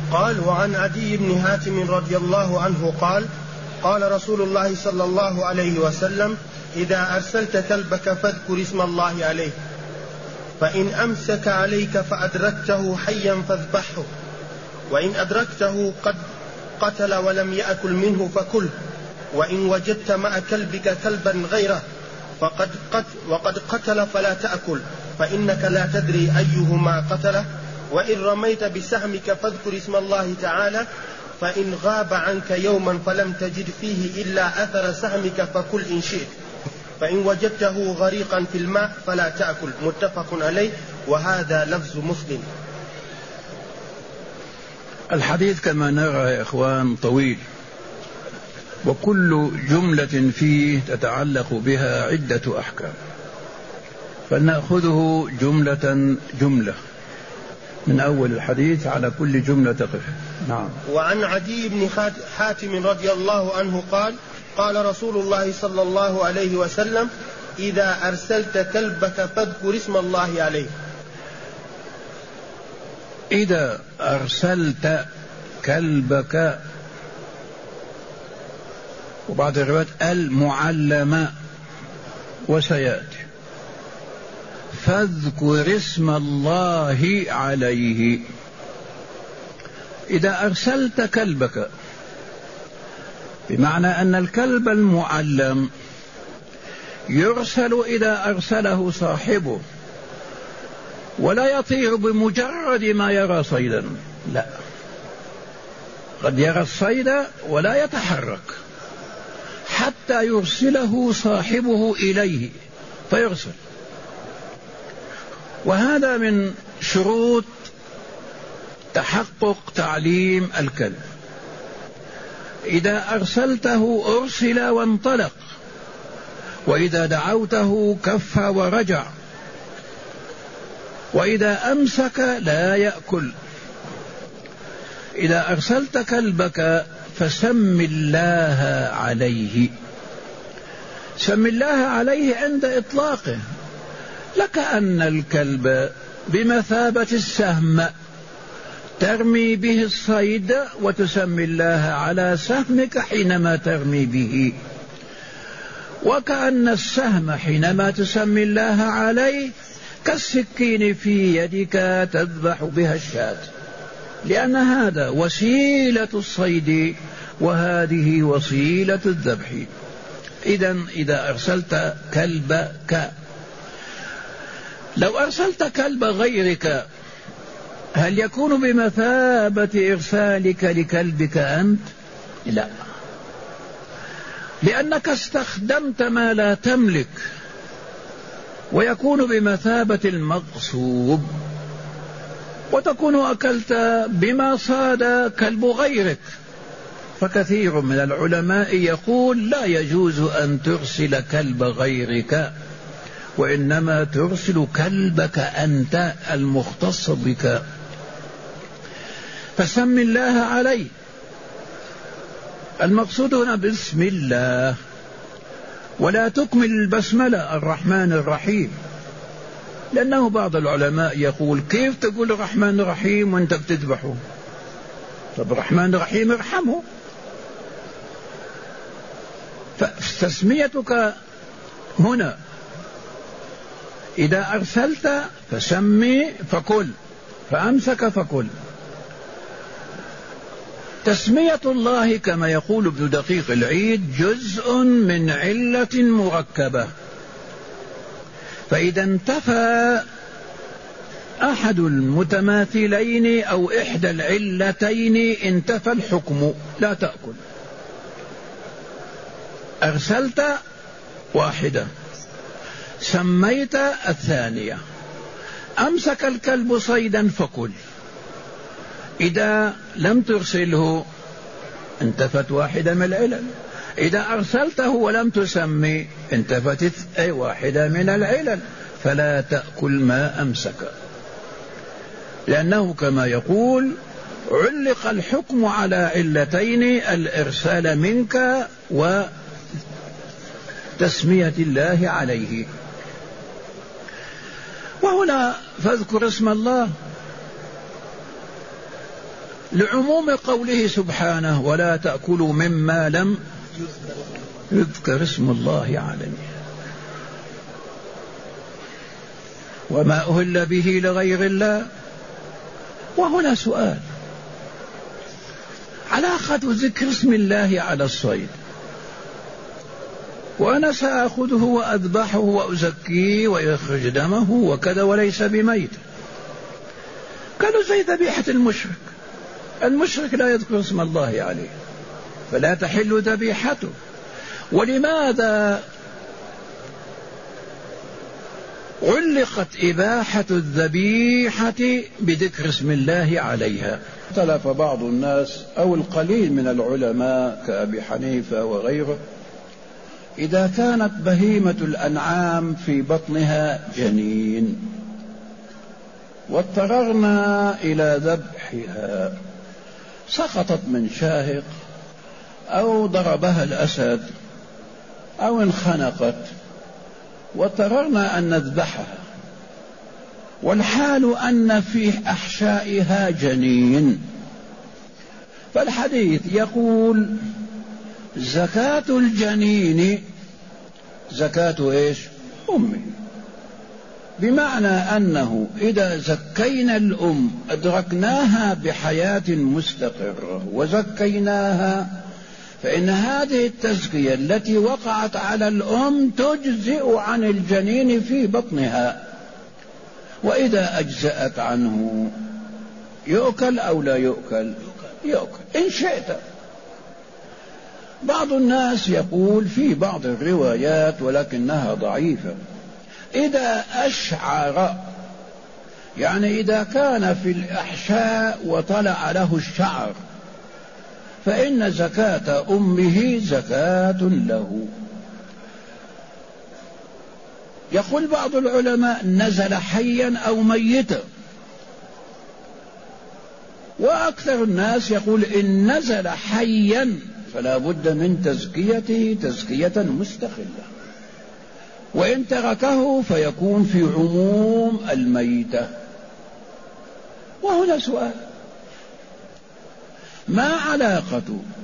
قال: وعن عدي بن حاتم رضي الله عنه قال: قال رسول الله صلى الله عليه وسلم: إذا أرسلت كلبك فاذكر اسم الله عليه، فإن أمسك عليك فأدركته حيا فاذبحه، وإن أدركته قد قتل ولم يأكل منه فكله، وإن وجدت مع كلبك كلبا غيره وقد قتل فلا تأكل، فإنك لا تدري أيهما قتله، وإن رميت بسهمك فاذكر اسم الله تعالى، فإن غاب عنك يوما فلم تجد فيه إلا أثر سهمك فكل إن شئت، فإن وجدته غريقا في الماء فلا تأكل. متفق عليه، وهذا لفظ مسلم. الحديث كما نرى يا إخوان طويل، وكل جملة فيه تتعلق بها عدة أحكام، فلنأخذه جملة جملة من أول الحديث على كل جملة تقف. نعم. وعن عدي بن حاتم رضي الله عنه قال: قال رسول الله صلى الله عليه وسلم: إذا أرسلت كلبك فاذكر اسم الله عليه. إذا أرسلت كلبك، وبعض الروايات المعلم، وسيأتي، فاذكر اسم الله عليه. إذا أرسلت كلبك بمعنى أن الكلب المعلم يرسل إذا أرسله صاحبه، ولا يطير بمجرد ما يرى صيدا، لا، قد يرى الصيد ولا يتحرك حتى يرسله صاحبه إليه فيرسل. وهذا من شروط تحقق تعليم الكلب. إذا أرسلته أرسل وانطلق، وإذا دعوته كف ورجع، وإذا أمسك لا يأكل. إذا أرسلت كلبك فسم الله عليه. سم الله عليه عند إطلاقه، لكأن الكلب بمثابة السهم ترمي به الصيد وتسمي الله على سهمك حينما ترمي به، وكأن السهم حينما تسمي الله عليه كالسكين في يدك تذبح بها الشاة، لأن هذا وسيلة الصيد وهذه وسيلة الذبح. إذا أرسلت كلبك. لو أرسلت كلب غيرك هل يكون بمثابة إرسالك لكلبك أنت؟ لا، لأنك استخدمت ما لا تملك، ويكون بمثابة المغصوب، وتكون أكلت بما صاد كلب غيرك. فكثير من العلماء يقول لا يجوز أن ترسل كلب غيرك، وإنما ترسل كلبك أنت المختص بك. فسم الله عليه. المقصود هنا بسم الله، ولا تكمل البسملة الرحمن الرحيم، لأنه بعض العلماء يقول كيف تقول الرحمن الرحيم وانت بتذبحه؟ طب الرحمن الرحيم ارحمه. فتسميتك هنا إذا أرسلت فسمي فكل، فأمسك فكل. تسمية الله كما يقول ابن دقيق العيد جزء من علة مركبة، فإذا انتفى أحد المتماثلين أو إحدى العلتين انتفى الحكم، لا تأكل. أرسلت واحدة، سميت الثانية، أمسك الكلب صيدا فكل. إذا لم ترسله انتفت واحدة من العلل، إذا أرسلته ولم تسمي انتفت واحدة من العلل، فلا تأكل ما أمسك، لأنه كما يقول علق الحكم على علتين: الإرسال منك وتسمية الله عليه. وهنا فاذكر اسم الله، لعموم قوله سبحانه ولا تأكلوا مما لم يذكر اسم الله عليه وما أهل به لغير الله. وهنا سؤال: علاقة ذكر اسم الله على الصيد، وأنا سأخذه وأذبحه وأزكيه ويخرج دمه وكذا وليس بميت. قالوا زي ذبيحة المشرك، المشرك لا يذكر اسم الله عليه فلا تحل ذبيحته. ولماذا علقت إباحة الذبيحة بذكر اسم الله عليها؟ اختلف بعض الناس أو القليل من العلماء كأبي حنيفة وغيره إذا كانت بهيمة الأنعام في بطنها جنين واضطررنا إلى ذبحها، سقطت من شاهق أو ضربها الأسد أو انخنقت واضطررنا أن نذبحها، والحال أن في أحشائها جنين، فالحديث يقول زكاة الجنين زكاة إيش؟ أمه. بمعنى أنه إذا زكينا الأم أدركناها بحياة مستقرة وزكيناها، فإن هذه التزكية التي وقعت على الأم تجزئ عن الجنين في بطنها، وإذا أجزأت عنه يؤكل أو لا يؤكل؟ يؤكل إن شئت. بعض الناس يقول في بعض الروايات ولكنها ضعيفة إذا أشعر، يعني إذا كان في الأحشاء وطلع له الشعر فإن زكاة أمه زكاة له. يقول بعض العلماء نزل حيا أو ميتا، وأكثر الناس يقول إن نزل حيا فلا بد من تزكيته تزكية مستقلة، وإن تركه فيكون في عموم الميتة. وهنا سؤال: ما علاقة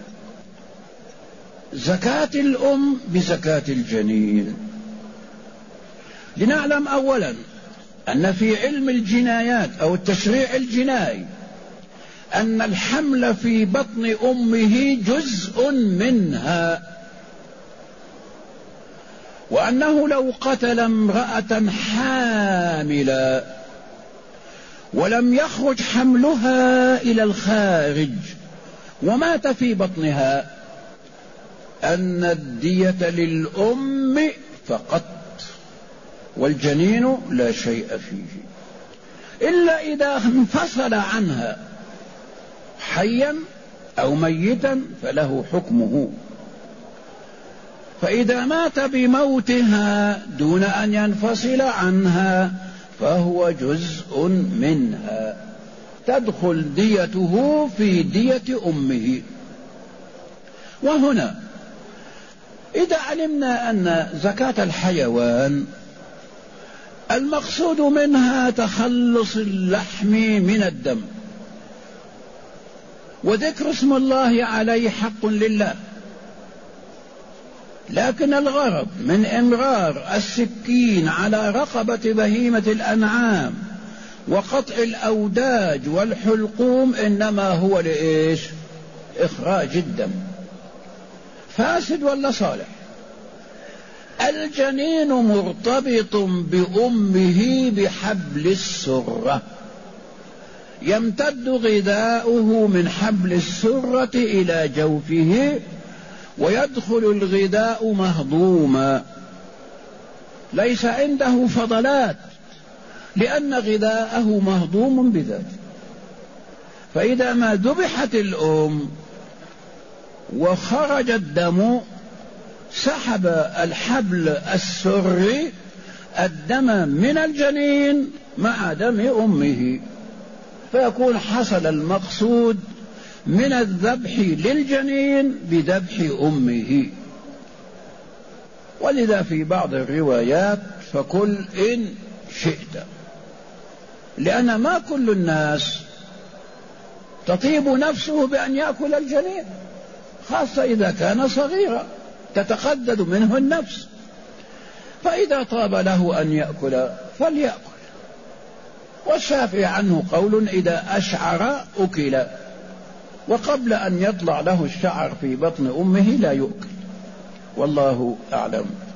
زكاة الأم بزكاة الجنين؟ لنعلم أولا أن في علم الجنايات أو التشريع الجنائي أن الحمل في بطن أمه جزء منها، وأنه لو قتل امرأة حاملا ولم يخرج حملها إلى الخارج ومات في بطنها أن الدية للأم فقط والجنين لا شيء فيه، إلا إذا انفصل عنها حيا أو ميتا فله حكمه. فإذا مات بموتها دون أن ينفصل عنها فهو جزء منها، تدخل ديته في دية أمه. وهنا إذا علمنا أن زكاة الحيوان المقصود منها تخلص اللحم من الدم، وذكر اسم الله عليه حق لله، لكن الغرض من إمرار السكين على رقبة بهيمة الأنعام وقطع الأوداج والحلقوم إنما هو لإيش؟ إخراج الدم. فاسد ولا صالح؟ الجنين مرتبط بأمه بحبل السرة، يمتد غذاؤه من حبل السرة إلى جوفه ويدخل الغذاء مهضوما، ليس عنده فضلات لأن غذاءه مهضوم بذاته. فإذا ما ذبحت الأم وخرج الدم سحب الحبل السري الدم من الجنين مع دم أمه، فيكون حصل المقصود من الذبح للجنين بذبح أمه. ولذا في بعض الروايات فكل إن شئت، لأن ما كل الناس تطيب نفسه بأن يأكل الجنين، خاصة إذا كان صغيرا تتقدد منه النفس. فإذا طاب له أن يأكل فليأكل. والشافعي عنه قول إذا أشعر أكل، وقبل أن يطلع له الشعر في بطن أمه لا يؤكل. والله أعلم.